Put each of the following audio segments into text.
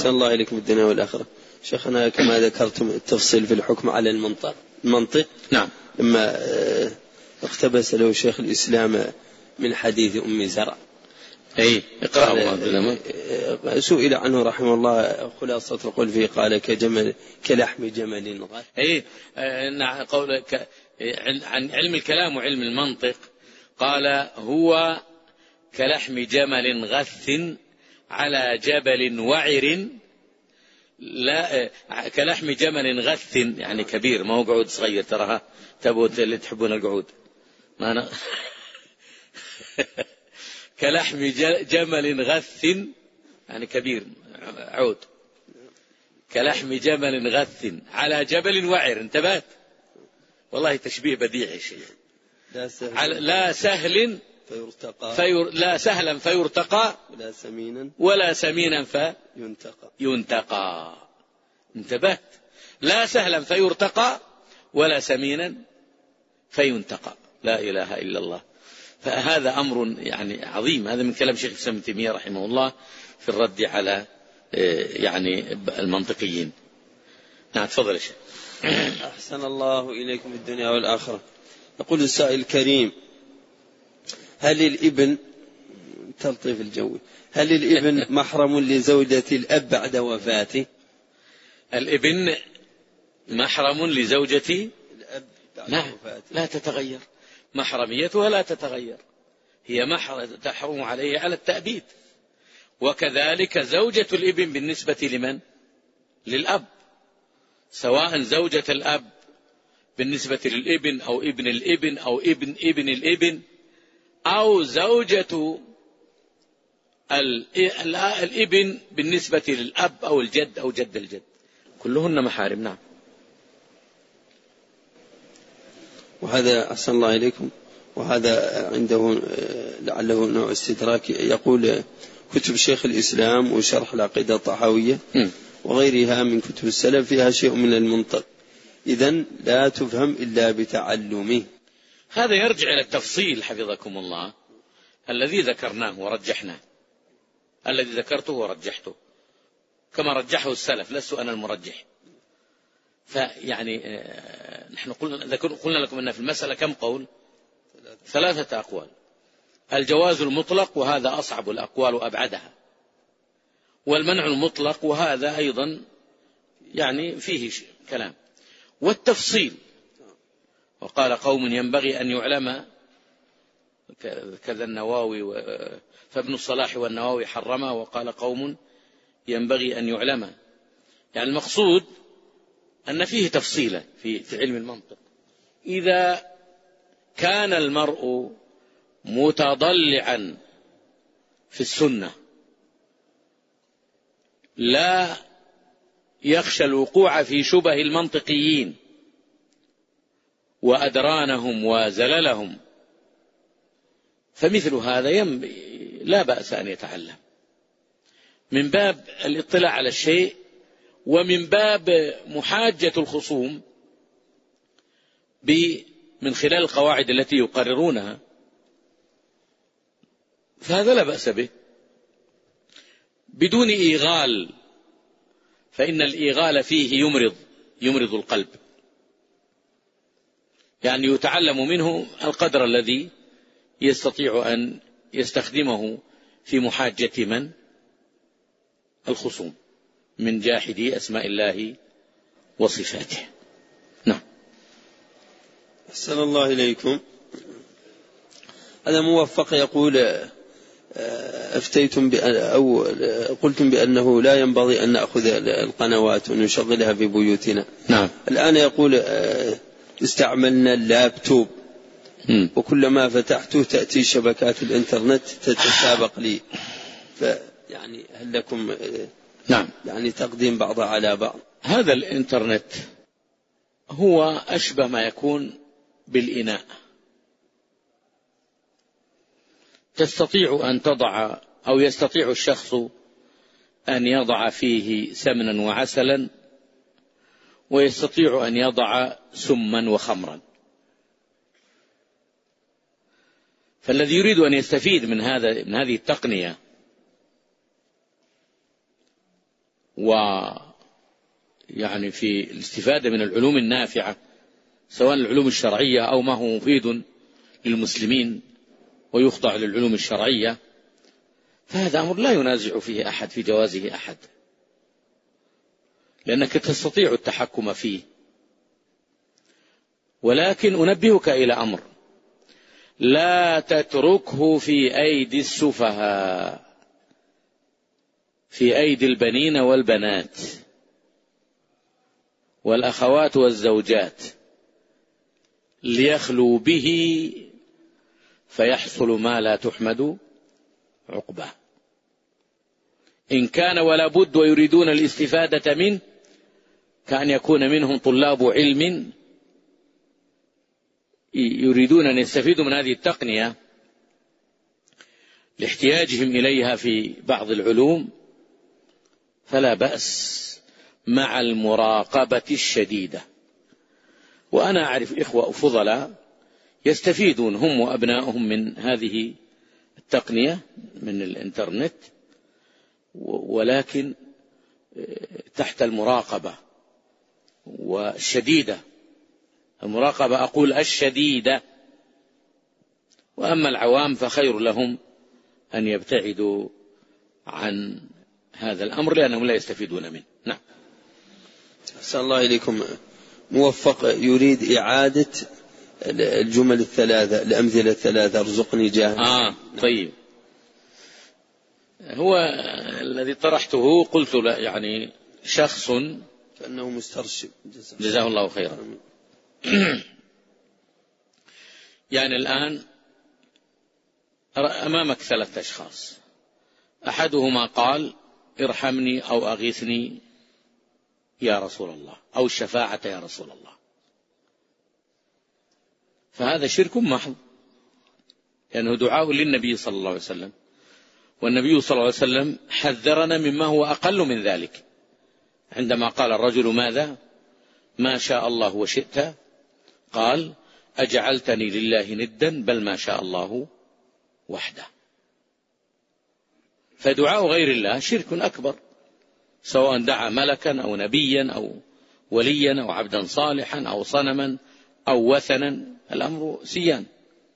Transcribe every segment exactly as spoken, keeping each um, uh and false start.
أحسن الله إليكم الدنيا والآخرة. شيخنا كما ذكرتم التفصيل في الحكم على المنطق المنطق نعم. لما اقتبس له شيخ الإسلام من حديث أم زرع أي اقرأ سئل عنه رحمه الله خلاصة القول فيه قال كجمل كلحم جمل غث. أي قولك عن علم الكلام وعلم المنطق قال هو كلحم جمل غث على جبل وعر، لا كلحم جمل غث يعني كبير، ما هو قعود صغير تراها تبوت اللي تحبون القعود ما أنا كلحم جمل غث يعني كبير عود، كلحم جمل غث على جبل وعر. انتبهت والله تشبيه بديع شيء. لا سهل, لا سهل فيرتقى فير لا سهلا فيرتقى ولا سمينا ولا سمينا فينتقى ينتقى. انتبهت، لا سهلا فيرتقى ولا سمينا فينتقى. لا إله إلا الله. فهذا أمر يعني عظيم. هذا من كلام شيخ الإسلام ابن تيمية رحمه الله في الرد على يعني المنطقيين. نعم تفضل شيخ. أحسن الله إليكم الدنيا والآخرة. يقول السائل الكريم هل الابن تلطيف الجو هل الابن محرم لزوجة الأب بعد وفاته؟ الابن محرم لزوجة الأب بعد نعم وفاته. لا تتغير محرميتها، لا تتغير، هي محرم تحرم عليه على التأبيد. وكذلك زوجة الابن بالنسبة لمن؟ للأب، سواء زوجة الأب بالنسبة للابن أو ابن الابن أو ابن ابن الابن أو زوجة الابن بالنسبة للأب أو الجد أو جد الجد، كلهن محارم. نعم. وهذا أحسن الله إليكم، وهذا عنده لعله نوع استدراك. يقول كتب شيخ الإسلام وشرح العقيدة الطحاوية وغيرها من كتب السلف فيها شيء من المنطق، إذن لا تفهم إلا بتعلمه. هذا يرجع إلى التفصيل حفظكم الله الذي ذكرناه ورجحناه، الذي ذكرته ورجحته كما رجحه السلف، لست أنا المرجح. فيعني نحن قلنا, قلنا لكم أن في المسألة كم قول؟ ثلاثة أقوال. الجواز المطلق وهذا أصعب الأقوال وأبعدها، والمنع المطلق وهذا أيضا يعني فيه كلام، والتفصيل. وقال قوم ينبغي أن يعلم كذا النواوي فابن الصلاح والنواوي حرمه، وقال قوم ينبغي أن يعلم. يعني المقصود أن فيه تفصيلا في علم المنطق. إذا كان المرء متضلعا في السنة لا يخشى الوقوع في شبه المنطقيين وأدرانهم وزللهم، فمثل هذا لا بأس أن يتعلم من باب الاطلاع على الشيء ومن باب محاجة الخصوم من خلال القواعد التي يقررونها، فهذا لا بأس به بدون إيغال، فإن الإيغال فيه يمرض يمرض القلب. يعني يتعلم منه القدر الذي يستطيع أن يستخدمه في محاجة من؟ الخصوم من جاحدي أسماء الله وصفاته. نعم. أحسن الله إليكم. هذا موفق يقول أفتيتم أو قلتم بأنه لا ينبغي أن نأخذ القنوات ونشغلها في بيوتنا. نعم. الآن يقول استعملنا اللابتوب وكلما فتحته تأتي شبكات الإنترنت تتسابق لي، فيعني هل لكم نعم يعني تقديم بعضها على بعض؟ هذا الإنترنت هو أشبه ما يكون بالإناء، تستطيع أن تضع أو يستطيع الشخص أن يضع فيه سمنا وعسلا، ويستطيع أن يضع سما وخمرا. فالذي يريد أن يستفيد من هذا من هذه التقنية ويعني في الاستفادة من العلوم النافعة سواء العلوم الشرعية أو ما هو مفيد للمسلمين ويخضع للعلوم الشرعية، فهذا أمر لا ينازع فيه أحد في جوازه أحد، لأنك تستطيع التحكم فيه. ولكن أنبهك إلى أمر: لا تتركه في أيدي السفهاء، في أيدي البنين والبنات والأخوات والزوجات، ليخلوا به فيحصل ما لا تحمد عقباه. إن كان ولا بد ويريدون الاستفادة منه، كأن يكون منهم طلاب علم يريدون أن يستفيدوا من هذه التقنية لاحتياجهم إليها في بعض العلوم، فلا بأس مع المراقبة الشديدة. وأنا أعرف إخوة فضلاء يستفيدون هم وأبنائهم من هذه التقنية من الإنترنت، ولكن تحت المراقبة والشديدة، المراقبة أقول الشديدة. وأما العوام فخير لهم أن يبتعدوا عن هذا الأمر لأنهم لا يستفيدون منه. نعم. أحسن الله إليكم. موفق يريد إعادة الجمل الثلاثة، الأمثلة الثلاثة: ارزقني جاه. آه طيب. هو الذي طرحته قلت له يعني شخص كأنه مسترشد، جزاه الله خيرا. يعني الآن أمامك ثلاثة أشخاص، أحدهما قال ارحمني أو أغيثني يا رسول الله، أو الشفاعة يا رسول الله، فهذا شرك محض، لأنه دعاء للنبي صلى الله عليه وسلم، والنبي صلى الله عليه وسلم حذرنا مما هو أقل من ذلك عندما قال الرجل ماذا؟ ما شاء الله وشئت، قال أجعلتني لله ندا بل ما شاء الله وحده. فدعاء غير الله شرك أكبر، سواء دعا ملكا أو نبيا أو وليا أو عبدا صالحا أو صنما أو وثنا، الأمر سيان.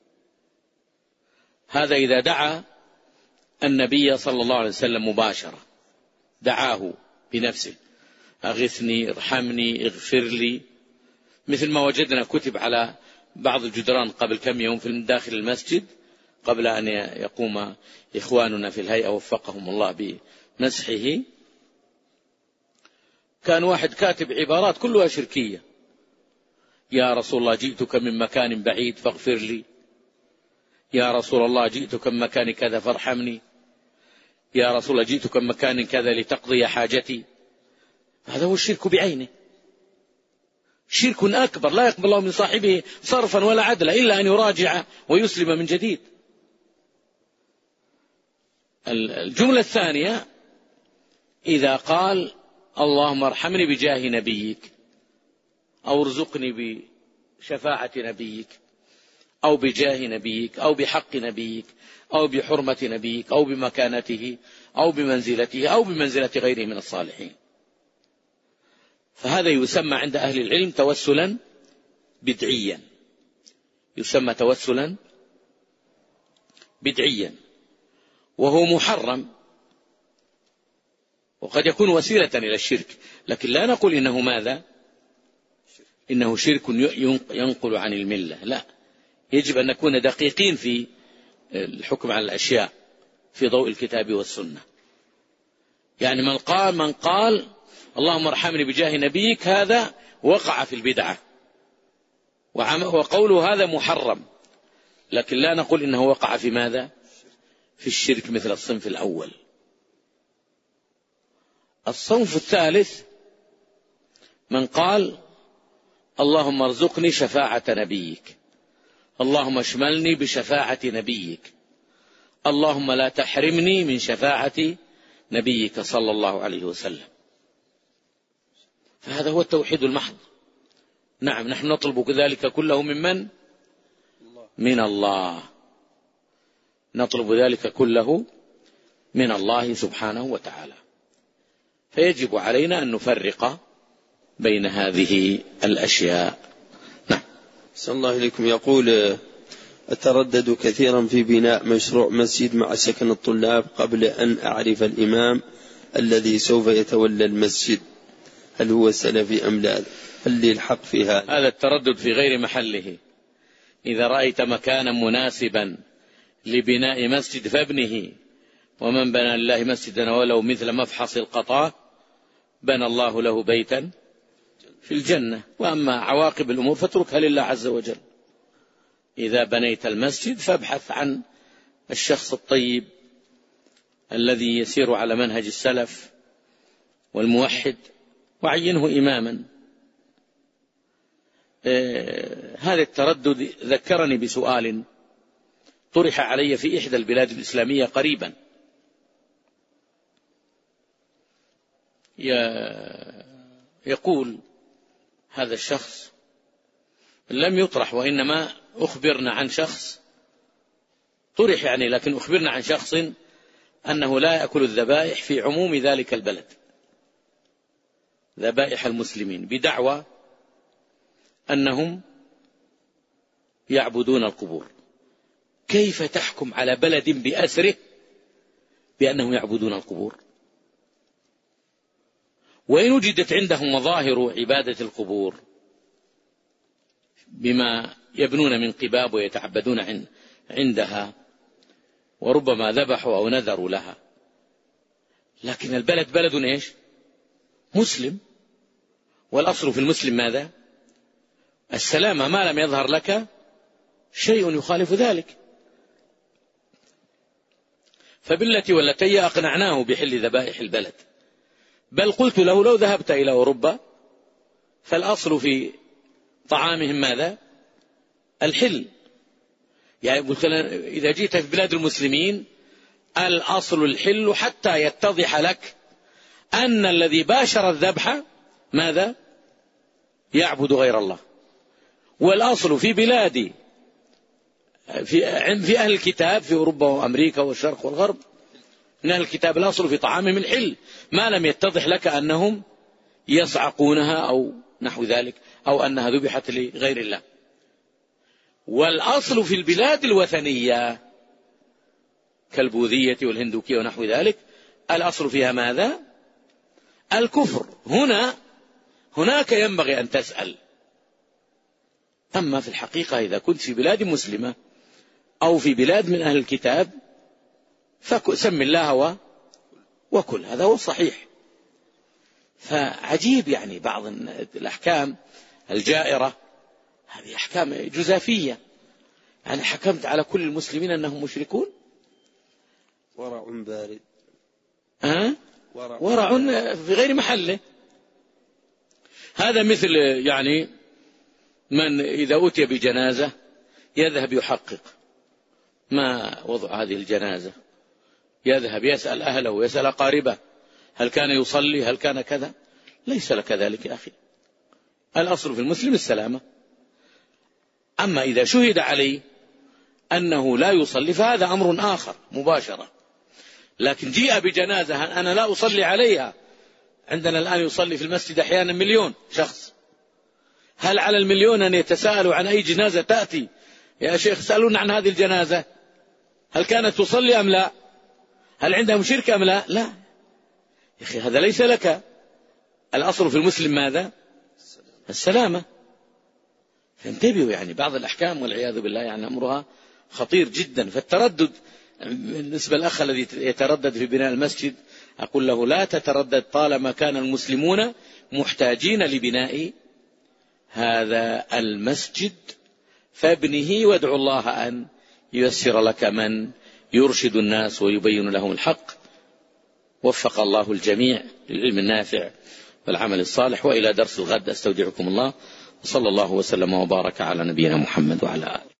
هذا إذا دعا النبي صلى الله عليه وسلم مباشرة، دعاه بنفسه: أغثني، ارحمني، اغفر لي، مثل ما وجدنا كتب على بعض الجدران قبل كم يوم في داخل المسجد قبل أن يقوم إخواننا في الهيئة وفقهم الله بمسحه. كان واحد كاتب عبارات كلها شركية: يا رسول الله جئتك من مكان بعيد فاغفر لي، يا رسول الله جئتك من مكان كذا فارحمني، يا رسول الله جئتك من مكان كذا لتقضي حاجتي. هذا هو الشرك بعينه، شرك أكبر لا يقبل الله من صاحبه صرفا ولا عدلا إلا أن يراجع ويسلم من جديد. الجملة الثانية: إذا قال اللهم ارحمني بجاه نبيك، أو ارزقني بشفاعة نبيك، أو بجاه نبيك، أو بحق نبيك، أو بحرمة نبيك، أو بمكانته، أو بمنزلته، أو بمنزلة غيره من الصالحين، فهذا يسمى عند أهل العلم توسلا بدعيا، يسمى توسلا بدعيا، وهو محرم، وقد يكون وسيلة إلى الشرك، لكن لا نقول إنه ماذا؟ إنه شرك ينقل عن الملة، لا، يجب أن نكون دقيقين في الحكم على الأشياء في ضوء الكتاب والسنة. يعني من قال من قال اللهم ارحمني بجاه نبيك، هذا وقع في البدعة، وقوله هذا محرم، لكن لا نقول إنه وقع في ماذا؟ في الشرك مثل الصنف الأول. الصنف الثالث من قال اللهم ارزقني شفاعة نبيك، اللهم اشملني بشفاعة نبيك، اللهم لا تحرمني من شفاعة نبيك صلى الله عليه وسلم، فهذا هو التوحيد المحض. نعم، نحن نطلب ذلك كله ممن؟ من الله، نطلب ذلك كله من الله سبحانه وتعالى. فيجب علينا أن نفرق بين هذه الأشياء. نعم. صلى الله عليكم. يقول: أتردد كثيرا في بناء مشروع مسجد مع سكن الطلاب قبل أن أعرف الإمام الذي سوف يتولى المسجد، هل هو سلفي أم لا؟ هل لي الحق في هذا؟ هذا التردد في غير محله. إذا رأيت مكانا مناسبا لبناء مسجد فابنه، ومن بنى لله مسجدا ولو مثل مفحص القطاء بنى الله له بيتا في الجنة. وأما عواقب الأمور فاتركها لله عز وجل. إذا بنيت المسجد فابحث عن الشخص الطيب الذي يسير على منهج السلف والموحد وعينه إماما. آه هذا التردد ذكرني بسؤال طرح علي في إحدى البلاد الإسلامية قريبا. يقول هذا الشخص: لم يطرح وإنما أخبرنا عن شخص طرح يعني، لكن أخبرنا عن شخص أنه لا يأكل الذبائح في عموم ذلك البلد، ذبائح المسلمين، بدعوى أنهم يعبدون القبور. كيف تحكم على بلد بأسره بأنهم يعبدون القبور؟ وإن وجدت عندهم مظاهر عبادة القبور بما يبنون من قباب ويتعبدون عندها، وربما ذبحوا أو نذروا لها، لكن البلد بلد إيش؟ مسلم. والأصل في المسلم ماذا؟ السلامة، ما لم يظهر لك شيء يخالف ذلك. فبالتي والتي أقنعناه بحل ذبائح البلد، بل قلت له: لو ذهبت إلى أوروبا فالأصل في طعامهم ماذا؟ الحل. يعني قلت له: إذا جئت في بلاد المسلمين الأصل الحل، حتى يتضح لك أن الذي باشر الذبح ماذا؟ يعبد غير الله. والأصل في بلاد في, في أهل الكتاب في أوروبا وأمريكا والشرق والغرب من أهل الكتاب الأصل في طعامهم الحل، ما لم يتضح لك أنهم يصعقونها أو نحو ذلك، أو أنها ذبحت لغير الله. والأصل في البلاد الوثنية كالبوذية والهندوكية ونحو ذلك الأصل فيها ماذا؟ الكفر. هنا هناك ينبغي أن تسأل. أما في الحقيقة إذا كنت في بلاد مسلمة أو في بلاد من أهل الكتاب فسم الله وكل، هذا هو الصحيح. فعجيب يعني بعض الأحكام الجائرة، هذه أحكام جزافية، يعني حكمت على كل المسلمين أنهم مشركون. ورع بارد. أه؟ ورع, ورع في غير محله. هذا مثل يعني من إذا أتي بجنازة يذهب يحقق ما وضع هذه الجنازة، يذهب يسأل أهله ويسأل أقاربه: هل كان يصلي؟ هل كان كذا؟ ليس لك ذلك يا أخي. الأصل في المسلم السلامة. أما إذا شهد عليه أنه لا يصلي فهذا أمر آخر مباشرة. لكن جيء بجنازة أنا لا أصلي عليها، عندنا الآن يصلي في المسجد أحيانا مليون شخص، هل على المليون أن يتساءلوا عن أي جنازة تأتي؟ يا شيخ سألونا عن هذه الجنازة، هل كانت تصلي أم لا؟ هل عندهم شرك أم لا؟ لا يا أخي، هذا ليس لك. الأصل في المسلم ماذا؟ السلامة. فانتبهوا، يعني بعض الأحكام والعياذ بالله يعني أمرها خطير جدا. فالتردد بالنسبة للأخ الذي يتردد في بناء المسجد أقول له: لا تتردد طالما كان المسلمون محتاجين لبناء هذا المسجد، فابنه وادعو الله أن ييسر لك من يرشد الناس ويبين لهم الحق. وفق الله الجميع للعلم النافع والعمل الصالح. وإلى درس الغد أستودعكم الله، وصلى الله وسلم وبارك على نبينا محمد وعلى آله.